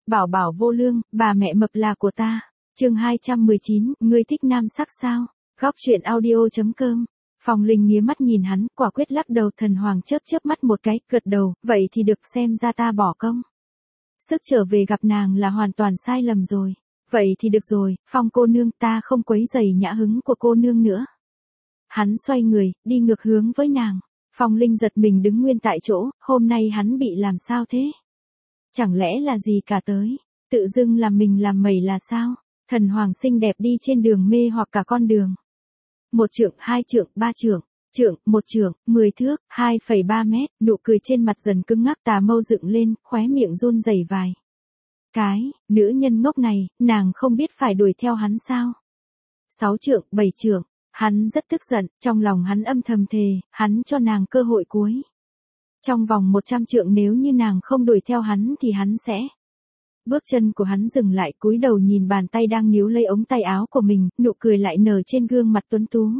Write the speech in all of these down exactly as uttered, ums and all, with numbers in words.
bảo bảo vô lương, bà mẹ mập là của ta. Chương hai trăm mười chín, ngươi thích nam sắc sao? Góc truyện audio chấm com. Phong Linh nghía mắt nhìn hắn, quả quyết lắc đầu. Thần Hoàng chớp chớp mắt một cái, gật đầu, vậy thì được, xem ra ta bỏ công. Sức trở về gặp nàng là hoàn toàn sai lầm rồi. Vậy thì được rồi, Phong cô nương, ta không quấy rầy nhã hứng của cô nương nữa. Hắn xoay người, đi ngược hướng với nàng. Phong Linh giật mình đứng nguyên tại chỗ, hôm nay hắn bị làm sao thế? Chẳng lẽ là gì cả tới? Tự dưng làm mình làm mẩy là sao? Thần Hoàng xinh đẹp đi trên đường mê hoặc cả con đường. Một trượng, hai trượng, ba trượng, trượng, một trượng, mười thước, hai phẩy ba mét, nụ cười trên mặt dần cứng ngắc, tà mâu dựng lên, khóe miệng run rẩy vài cái, nữ nhân ngốc này, nàng không biết phải đuổi theo hắn sao? Sáu trượng, bảy trượng, hắn rất tức giận, trong lòng hắn âm thầm thề, hắn cho nàng cơ hội cuối. Trong vòng một trăm trượng nếu như nàng không đuổi theo hắn thì hắn sẽ. Bước chân của hắn dừng lại, cúi đầu nhìn bàn tay đang níu lấy ống tay áo của mình, nụ cười lại nở trên gương mặt tuấn tú.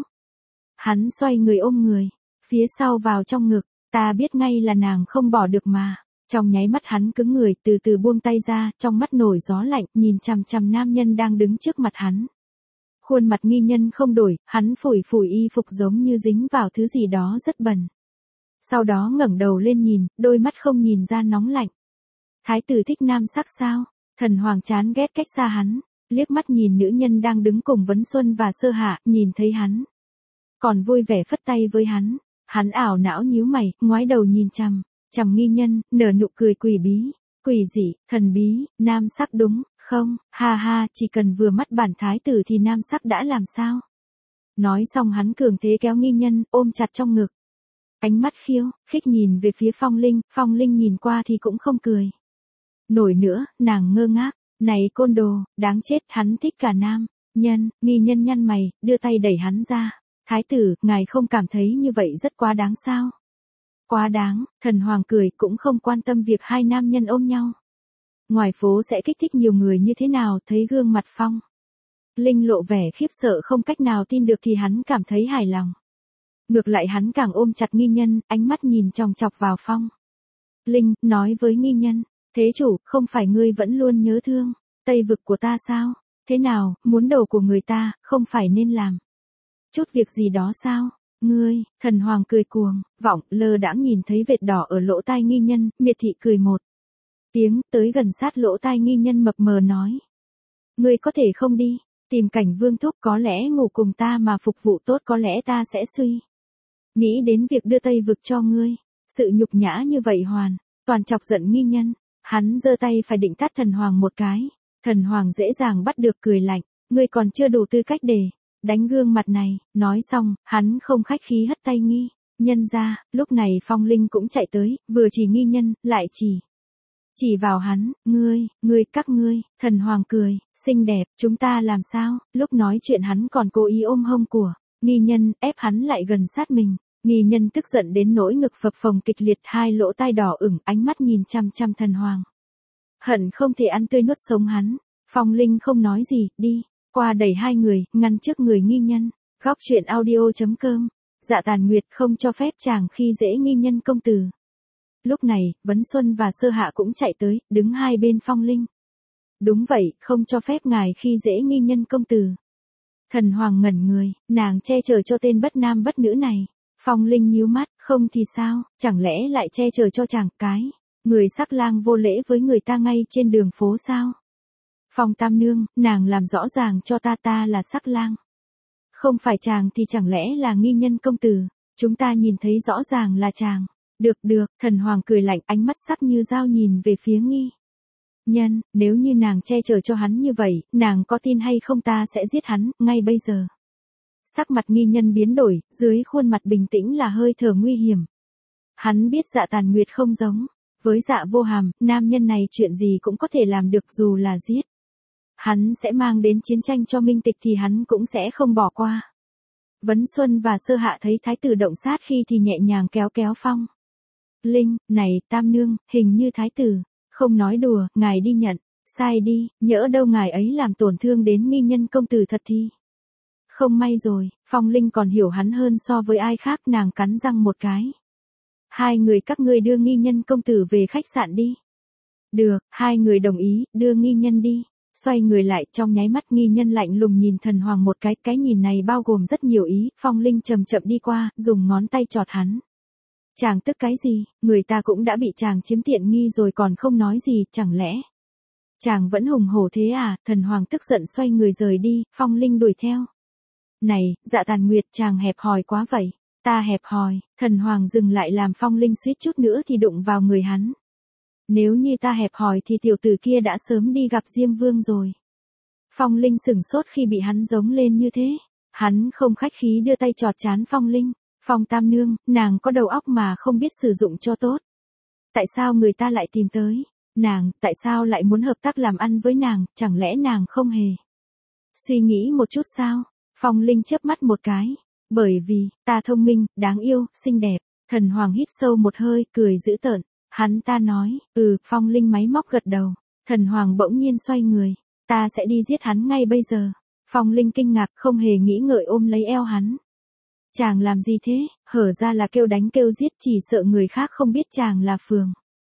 Hắn xoay người ôm người, phía sau vào trong ngực, ta biết ngay là nàng không bỏ được mà. Trong nháy mắt hắn cứng người, từ từ buông tay ra, trong mắt nổi gió lạnh, nhìn chằm chằm nam nhân đang đứng trước mặt hắn. Khuôn mặt nghi nhân không đổi, hắn phủi phủi y phục giống như dính vào thứ gì đó rất bẩn. Sau đó ngẩng đầu lên nhìn, đôi mắt không nhìn ra nóng lạnh. Thái tử thích nam sắc sao? Thần Hoàng chán ghét cách xa hắn, liếc mắt nhìn nữ nhân đang đứng cùng Vấn Xuân và Sơ Hạ, nhìn thấy hắn. Còn vui vẻ phất tay với hắn, hắn ảo não nhíu mày, ngoái đầu nhìn chằm, chằm nghi nhân, nở nụ cười quỷ bí, quỷ dị, thần bí, nam sắc đúng, không, ha ha, chỉ cần vừa mắt bản thái tử thì nam sắc đã làm sao? Nói xong hắn cường thế kéo nghi nhân, ôm chặt trong ngực. Ánh mắt khiêu, khích nhìn về phía Phong Linh, Phong Linh nhìn qua thì cũng không cười. Nổi nữa, nàng ngơ ngác, này côn đồ, đáng chết, hắn thích cả nam, nhân, nghi nhân nhăn mày, đưa tay đẩy hắn ra. Thái tử, ngài không cảm thấy như vậy rất quá đáng sao? Quá đáng, Thần Hoàng cười, cũng không quan tâm việc hai nam nhân ôm nhau. Ngoài phố sẽ kích thích nhiều người như thế nào, thấy gương mặt Phong Linh lộ vẻ khiếp sợ không cách nào tin được thì hắn cảm thấy hài lòng. Ngược lại hắn càng ôm chặt nghi nhân, ánh mắt nhìn chòng chọc vào Phong Linh, nói với nghi nhân, thế chủ, không phải ngươi vẫn luôn nhớ thương Tây vực của ta sao? Thế nào, muốn đầu của người ta, không phải nên làm chút việc gì đó sao? Ngươi, Thần Hoàng cười cuồng, vọng, lơ đãng nhìn thấy vệt đỏ ở lỗ tai nghi nhân, miệt thị cười một tiếng, tới gần sát lỗ tai nghi nhân mập mờ nói. Ngươi có thể không đi, tìm Cảnh Vương thúc, có lẽ ngủ cùng ta mà phục vụ tốt, có lẽ ta sẽ suy nghĩ đến việc đưa Tây vực cho ngươi. Sự nhục nhã như vậy hoàn toàn chọc giận nghi nhân, hắn giơ tay phải định tát Thần Hoàng một cái. Thần Hoàng dễ dàng bắt được, cười lạnh, ngươi còn chưa đủ tư cách để đánh gương mặt này. Nói xong, hắn không khách khí hất tay nghi nhân ra. Lúc này Phong Linh cũng chạy tới, vừa chỉ nghi nhân, lại chỉ chỉ vào hắn, ngươi, ngươi, các ngươi. Thần Hoàng cười, xinh đẹp, chúng ta làm sao? Lúc nói chuyện hắn còn cố ý ôm hông của nghi nhân, ép hắn lại gần sát mình. Nghi nhân tức giận đến nỗi ngực phập phồng kịch liệt, hai lỗ tai đỏ ửng, ánh mắt nhìn chăm chăm Thần Hoàng. Hận không thể ăn tươi nuốt sống hắn. Phong Linh không nói gì, đi qua đẩy hai người, ngăn trước người nghi nhân. Góc truyện audio chấm com. Dạ Tàn Nguyệt không cho phép chàng khi dễ nghi nhân công tử. Lúc này, Vấn Xuân và Sơ Hạ cũng chạy tới, đứng hai bên Phong Linh. Đúng vậy, không cho phép ngài khi dễ nghi nhân công tử. Thần Hoàng ngẩn người, nàng che chở cho tên bất nam bất nữ này. Phong Linh nhíu mắt, không thì sao, chẳng lẽ lại che chở cho chàng cái người sắc lang vô lễ với người ta ngay trên đường phố sao? Phong Tam Nương, nàng làm rõ ràng cho ta, ta là sắc lang. Không phải chàng thì chẳng lẽ là nghi nhân công tử? Chúng ta nhìn thấy rõ ràng là chàng. Được được, Thần Hoàng cười lạnh, ánh mắt sắc như dao nhìn về phía nghi nhân, nếu như nàng che chở cho hắn như vậy, nàng có tin hay không ta sẽ giết hắn, ngay bây giờ. Sắc mặt nghi nhân biến đổi, dưới khuôn mặt bình tĩnh là hơi thở nguy hiểm. Hắn biết Dạ Tàn Nguyệt không giống với Dạ Vô Hàm, nam nhân này chuyện gì cũng có thể làm được, dù là giết hắn sẽ mang đến chiến tranh cho Minh Tịch thì hắn cũng sẽ không bỏ qua. Vấn Xuân và Sơ Hạ thấy thái tử động sát khi thì nhẹ nhàng kéo kéo Phong Linh, này, Tam Nương, hình như thái tử không nói đùa, ngài đi nhận, sai đi, nhỡ đâu ngài ấy làm tổn thương đến nghi nhân công tử thật thì. Không may rồi, Phong Linh còn hiểu hắn hơn so với ai khác, nàng cắn răng một cái. Hai người các ngươi đưa nghi nhân công tử về khách sạn đi. Được, hai người đồng ý, đưa nghi nhân đi. Xoay người lại, trong nháy mắt nghi nhân lạnh lùng nhìn thần hoàng một cái, cái nhìn này bao gồm rất nhiều ý, Phong Linh chậm chậm đi qua, dùng ngón tay chọt hắn. Chàng tức cái gì, người ta cũng đã bị chàng chiếm tiện nghi rồi còn không nói gì, chẳng lẽ chàng vẫn hùng hổ thế à? Thần hoàng tức giận xoay người rời đi, Phong Linh đuổi theo. Này, Dạ Tàn Nguyệt, chàng hẹp hòi quá vậy. Ta hẹp hòi, thần hoàng dừng lại làm Phong Linh suýt chút nữa thì đụng vào người hắn. Nếu như ta hẹp hòi thì tiểu tử kia đã sớm đi gặp Diêm Vương rồi. Phong Linh sửng sốt khi bị hắn giống lên như thế. Hắn không khách khí đưa tay chọt chán Phong Linh. Phong Tam Nương, nàng có đầu óc mà không biết sử dụng cho tốt. Tại sao người ta lại tìm tới? Nàng, tại sao lại muốn hợp tác làm ăn với nàng, chẳng lẽ nàng không hề suy nghĩ một chút sao? Phong Linh chớp mắt một cái. Bởi vì, ta thông minh, đáng yêu, xinh đẹp. Thần hoàng hít sâu một hơi, cười dữ tợn. Hắn ta nói, ừ, Phong Linh máy móc gật đầu. Thần hoàng bỗng nhiên xoay người. Ta sẽ đi giết hắn ngay bây giờ. Phong Linh kinh ngạc không hề nghĩ ngợi ôm lấy eo hắn. Chàng làm gì thế? Hở ra là kêu đánh kêu giết, chỉ sợ người khác không biết chàng là phường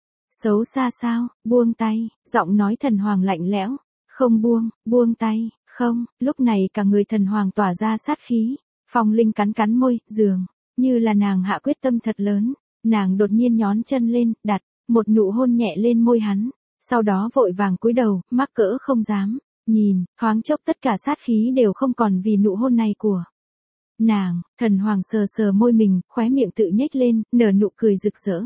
xấu xa sao? Buông tay, giọng nói thần hoàng lạnh lẽo. Không buông, buông tay, không. Lúc này cả người thần hoàng tỏa ra sát khí. Phong Linh cắn cắn môi, dường như là nàng hạ quyết tâm thật lớn. Nàng đột nhiên nhón chân lên, đặt một nụ hôn nhẹ lên môi hắn. Sau đó vội vàng cúi đầu, mắc cỡ không dám nhìn, thoáng chốc tất cả sát khí đều không còn vì nụ hôn này của nàng. Thần hoàng sờ sờ môi mình, khóe miệng tự nhếch lên, nở nụ cười rực rỡ.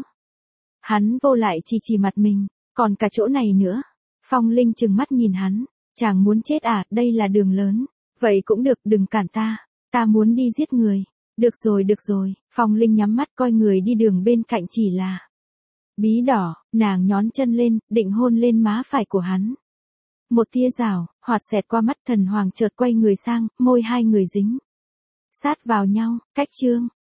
Hắn vô lại chỉ chỉ mặt mình, còn cả chỗ này nữa. Phong Linh trừng mắt nhìn hắn. Chàng muốn chết à, đây là đường lớn. Vậy cũng được, đừng cản ta. Ta muốn đi giết người. Được rồi, được rồi. Phong Linh nhắm mắt coi người đi đường bên cạnh chỉ là bí đỏ. Nàng nhón chân lên, định hôn lên má phải của hắn. Một tia rào, hoạt xẹt qua mắt, thần hoàng chợt quay người sang, môi hai người dính sát vào nhau. Cách chương